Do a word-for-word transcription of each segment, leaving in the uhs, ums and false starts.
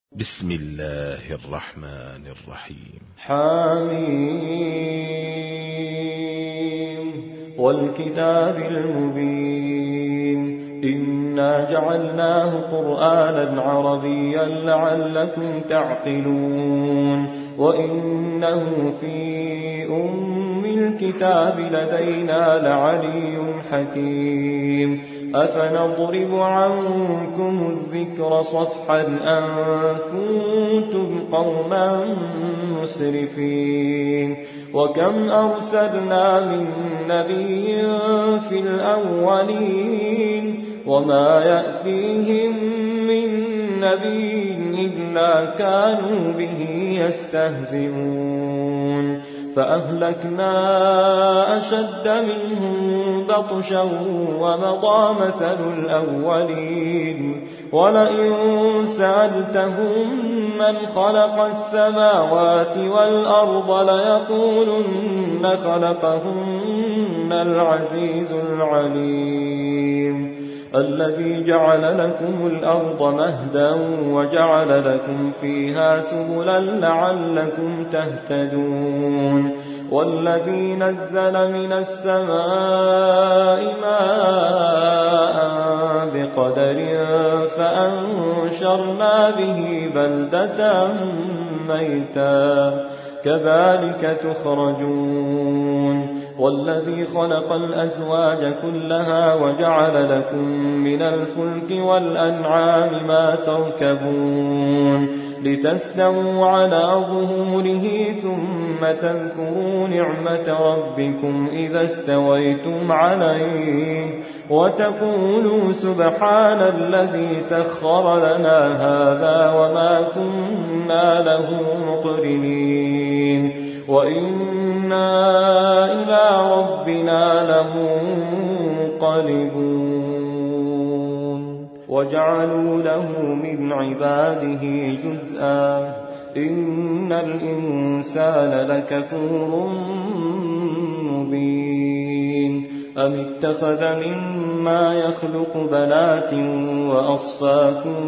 بسم الله الرحمن الرحيم. حميم والكتاب المبين إنا جعلناه قرآنا عربيا لعلكم تعقلون وإنه في أم الكتاب لدينا لعلي حكيم أفنضرب عنكم الذكر صفحا أن كنتم قوما مسرفين وكم أرسلنا من نبي في الأولين وما يأتيهم من نبي إلا كانوا به يستهزئون فأهلكنا أشد منهم بطشا ومضى مثل الأولين ولئن سألتهم من خلق السماوات والأرض ليقولن خلقهن العزيز العليم الذي جعل لكم الأرض مهدا وجعل لكم فيها سبلا لعلكم تهتدون والذي نزل من السماء ماء بقدر فأنشرنا به بلدة ميتا كذلك تخرجون والذي خلق الأزواج كلها وجعل لكم من الفلك والأنعام ما تركبون لتستووا على ظهوره ثم تذكروا نعمة ربكم إذا استويتم عليه وتقولوا سبحان الذي سخر لنا هذا وما كنا له مقرنين وإنا إلى ربنا لمنقلبون وجعلوا له من عباده جزءا إن الإنسان لكفور مبين أم اتخذ مما يخلق بنات وأصفاكم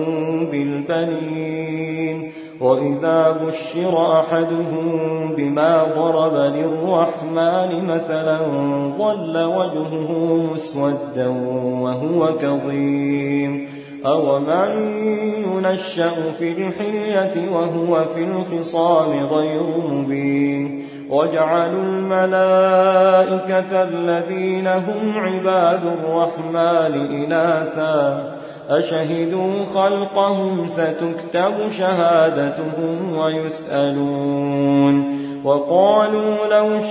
بالبنين وإذا بشر أحدهم بما ضرب للرحمن مثلا ظل وجهه مسودا وهو كظيم أومن ينشأ في الحلية وهو في الخصام غير مبين وجعلوا الملائكة الذين هم عباد الرحمن إناثا أشهدوا خلقهم ستكتب شهادتهم ويسألون وقالوا لو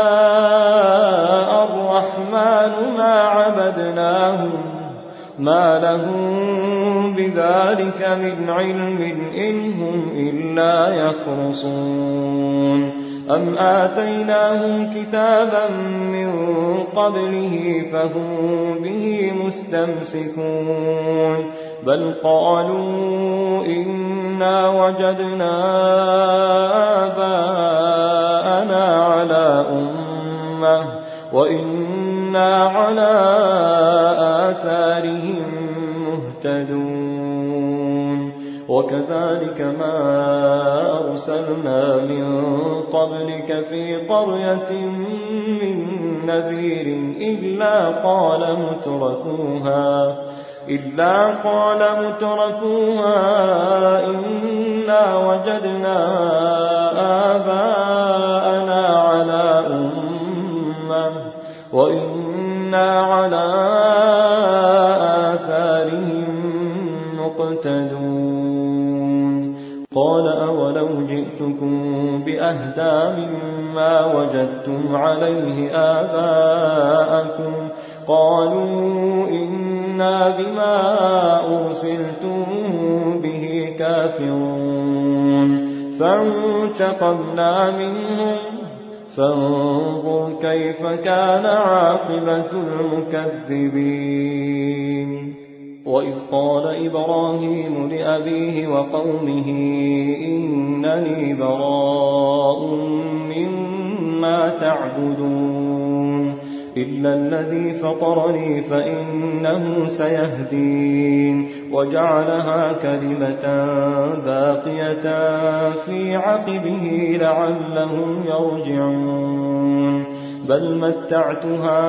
شاء الرحمن ما عبدناهم ما لهم بذلك من علم إن هم إلا يخرصون أم آتيناهم كتابا من قبله فهم به مستمسكون بل قالوا إنا وجدنا آباءنا على أمة وإنا على آثارهم مهتدون وكذلك ما أرسلنا من قبلك في قرية من نذير إلا قال مترفوها إلا قال مترفوها إنا وجدنا آباءنا على أمة وإنا على آثارهم مقتدون قال أولو جئتكم بأهدى مما وجدتم عليه آباءكم قالوا إنا بما أرسلتم به كافرون فانتقمنا منهم فانظر كيف كان عاقبة المكذبين وإذ قال إبراهيم لأبيه وقومه إنني براء مما تعبدون إلا الذي فطرني فإنه سيهدين وجعلها كلمة باقية في عقبه لعلهم يرجعون بل متعت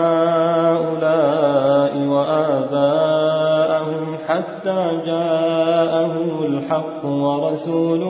هؤلاء وآباءهم حتى جاءهم الحق ورسول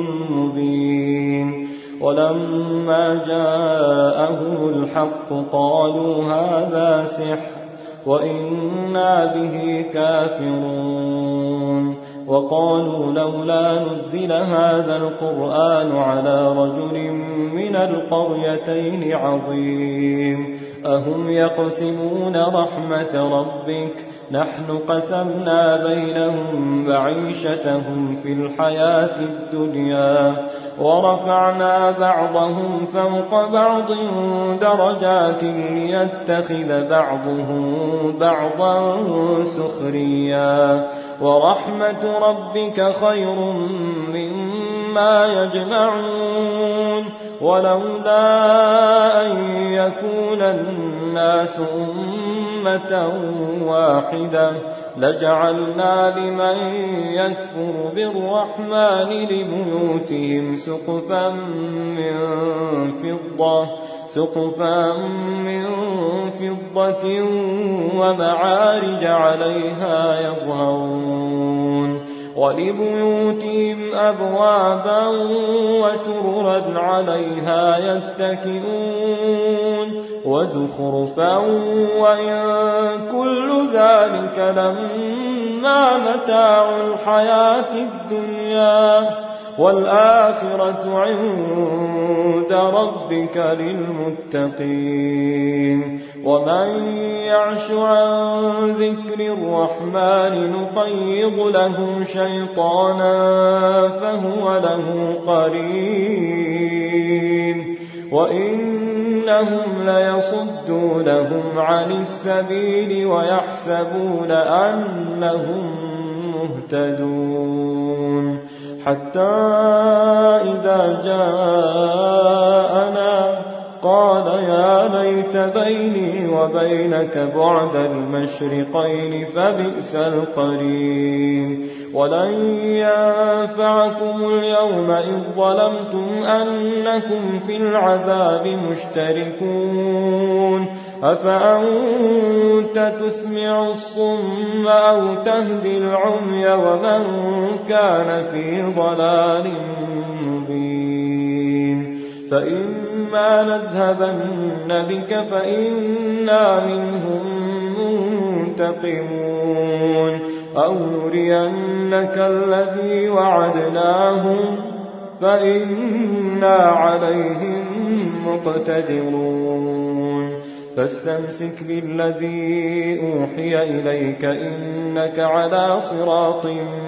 مبين ولما جاءهم الحق قالوا هذا سحر وإنا به كافرون وقالوا لولا نزل هذا القرآن على رجل من القريتين عظيم أهم يقسمون رحمة ربك نحن قسمنا بينهم معيشتهم في الحياة الدنيا ورفعنا بعضهم فوق بعض درجات ليتخذ بعضهم بعضا سخريا ورحمة ربك خير مما يجمعون ولولا أن يكون الناس أمة واحدة لجعلنا لمن يكفر بالرحمن لبيوتهم سقفا من فضة سقفا من فضة ومعارج عليها يظهرون ولبيوتهم أبوابا وسررا عليها يتكئون وزخرفا وإن كل ذلك لما متاع الحياة الدنيا والآخرة عند ربك للمتقين ومن يعش عن ذكر الرحمن نقيض له شيطانا فهو له قرين وإنهم ليصدونهم عن السبيل ويحسبون أنهم مهتدون حتى إذا جاءنا قال يا ليت بيني وبينك بعد المشرقين فبئس القرين ولن ينفعكم اليوم إذ ظلمتم أنكم في العذاب مشتركون أفأنت تسمع الصم أو تهدي العمي ومن كان في ضلال مبين فإما نذهبن بك فإنا منهم منتقمون أو نرينك الذي وعدناهم فإنا عليهم مقتدرون فاستمسك بالذي أوحي إليك إنك على صراط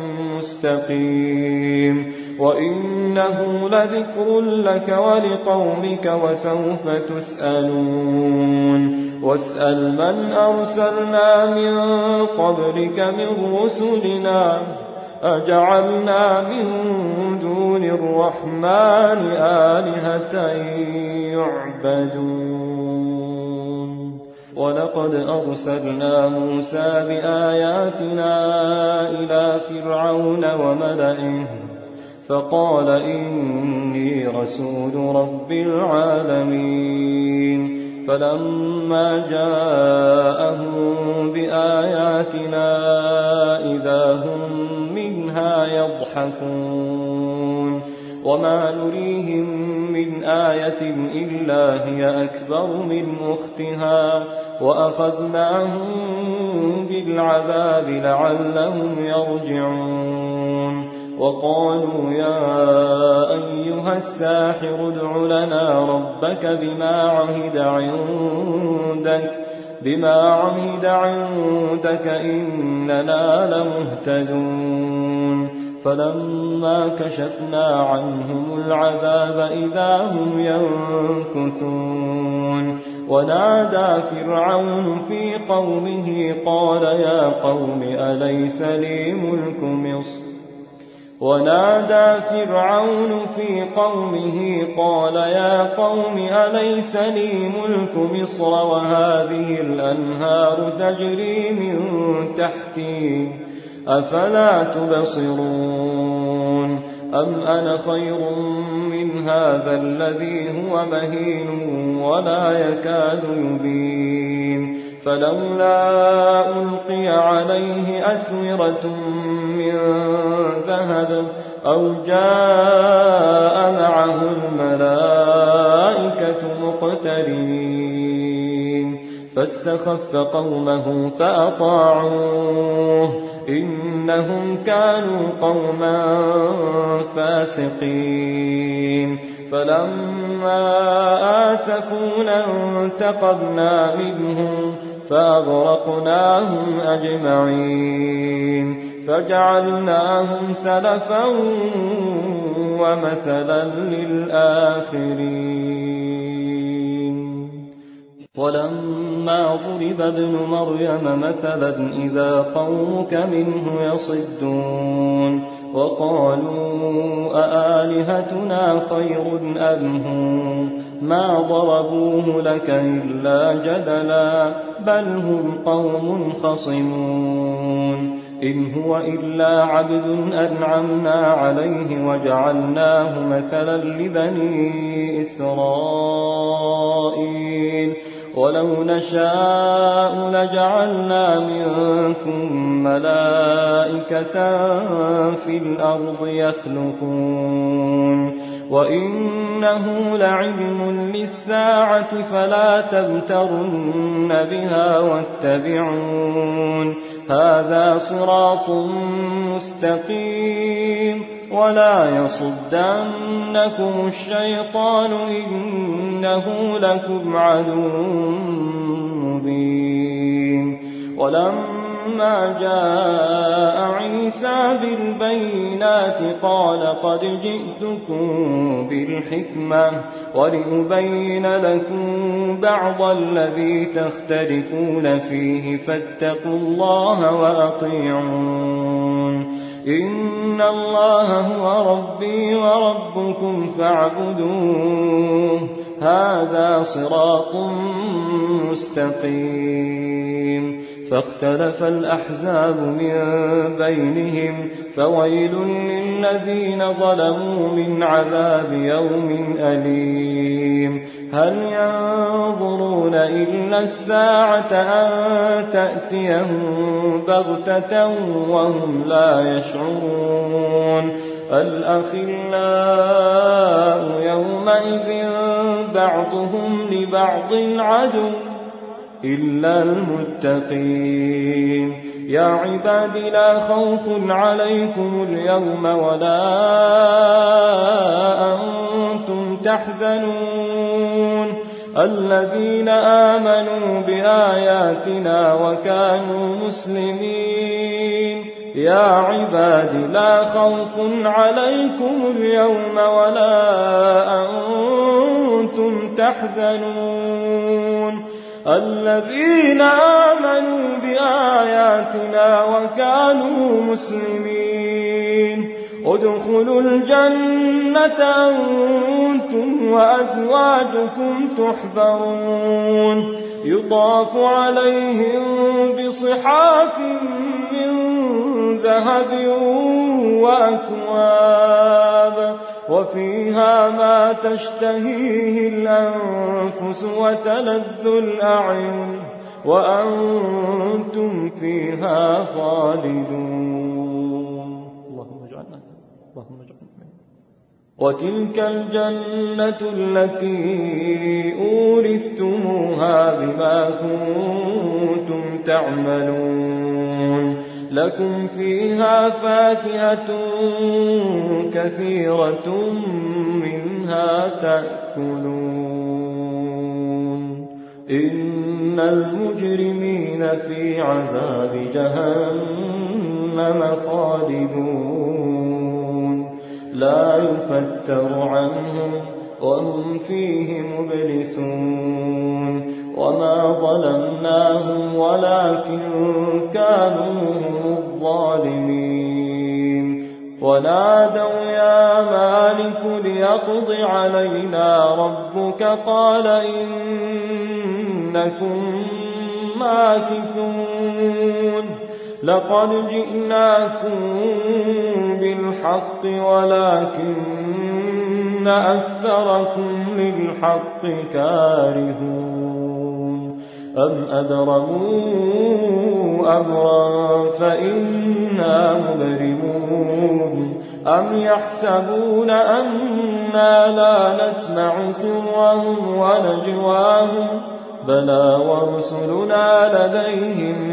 مستقيم وإنه لذكر لك ولقومك وسوف تسألون واسأل من أرسلنا من قبلك من رسلنا أجعلنا من دون الرحمن آلهة يعبدون ولقد أرسلنا موسى بآياتنا إلى فرعون وملئه فقال إني رسول رب العالمين فلما جاءهم بآياتنا إذا هم منها يضحكون وما نريهم من آية إلا هي أكبر من أختها وأخذناهم بالعذاب لعلهم يرجعون وقالوا يا أيها الساحر ادع لنا ربك بما عهد عندك بما عهد عندك إننا لمهتدون فلما كشفنا عنهم العذاب إذا هم ينكثون ونادى فرعون في قومه قال يا قوم أليس لي ملك مصر ونادى فرعون في قومه قال يا قوم أليس لي ملك مصر وهذه الأنهار تجري من تحتي أفلا تبصرون أم أنا خير من هذا الذي هو مهين ولا يكاد يبين فلولا ألقي عليه أسورة من ذهب أو جاء معه الملائكة مقترنين فاستخف قومه فأطاعوه إنهم كانوا قوما فاسقين فلما آسفونا انتقمنا منهم فأغرقناهم أجمعين فجعلناهم سلفا ومثلا للآخرين ولما ضرب ابن مريم مثلا إذا قومك منه يصدون وقالوا أآلهتنا خير أم هم ما ضربوه لك إلا جدلا بل هم قوم خصمون إن هو إلا عبد أنعمنا عليه وجعلناه مثلا لبني إسرائيل ولو نشاء لجعلنا منكم ملائكة في الأرض يخلقون وإنه لعلم للساعة فلا تمترن بها واتبعون هذا صراط مستقيم ولا يصدنكم الشيطان إنه لكم عدو مبين ولما جاء عيسى بالبينات قال قد جئتكم بالحكمة ولأبين لكم بعض الذي تختلفون فيه فاتقوا الله وأطيعون إن الله هو ربي وربكم فاعبدوه هذا صراط مستقيم فاختلف الأحزاب من بينهم فويل للذين ظلموا من عذاب يوم أليم هل ينظرون إلا الساعة أن تأتيهم بغتة وهم لا يشعرون الأخلاء يومئذ بعضهم لبعض عدو إلا المتقين يا عباد لا خوف عليكم اليوم ولا أنتم تحزنون الذين آمنوا بآياتنا وكانوا مسلمين يا عباد لا خوف عليكم اليوم ولا أنتم تحزنون الذين آمنوا بآياتنا وكانوا مسلمين ادخلوا الجنة أنتم وأزواجكم تحبرون يطاف عليهم بصحاف من ذهب وأكواب وفيها ما تشتهيه الأنفس وتلذ الأعين وأنتم فيها خالدون اللهم اجعلنا اللهم اجعلنا وتلك الجنة التي أورثتموها بما كنتم تعملون لكم فيها فاكهة كثيرة منها تأكلون إن المجرمين في عذاب جهنم خالدون لا يفتر عنهم وهم فيه مبلسون وما ظلمناهم ولكن كانوا هم الظالمين ونادوا يا مالك ليقض علينا ربك قال إنكم ماكثون لقد جئناكم بالحق ولكن أكثركم للحق كارهون أم أبرموا أمرا فإنا مبرمون أم يحسبون أنا لا نسمع سرهم ونجواهم بلى ورسلنا لديهم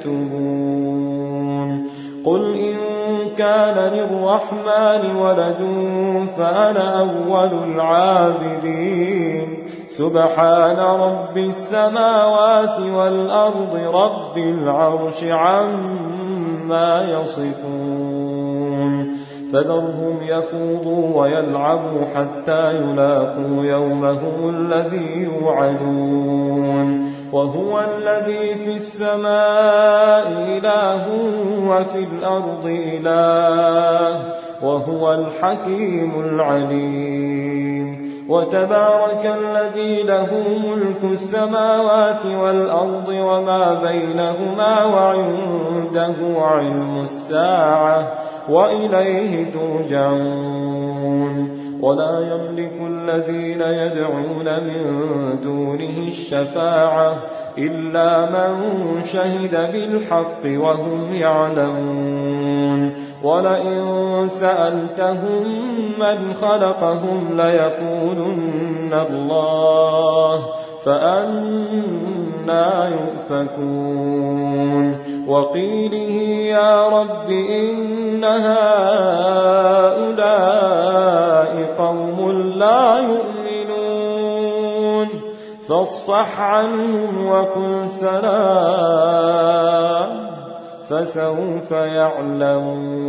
يكتبون قل إن كان للرحمن ولد فأنا أول العابدين سبحان رب السماوات والأرض رب العرش عما يصفون فذرهم يخوضوا ويلعبوا حتى يلاقوا يومهم الذي يوعدون وهو الذي في السماء إله وفي الأرض إله وهو الحكيم العليم وتبارك الذي له ملك السماوات والأرض وما بينهما وعنده علم الساعة وإليه ترجعون ولا يملك الذين يدعون من دونه الشفاعة إلا من شهد بالحق وهم يعلمون ولئن سألتهم من خلقهم ليقولن الله فأنا يؤفكون وقيله يا رب إن هؤلاء قوم لا يؤمنون فاصفح عنهم وقل سلام فسوف يعلمون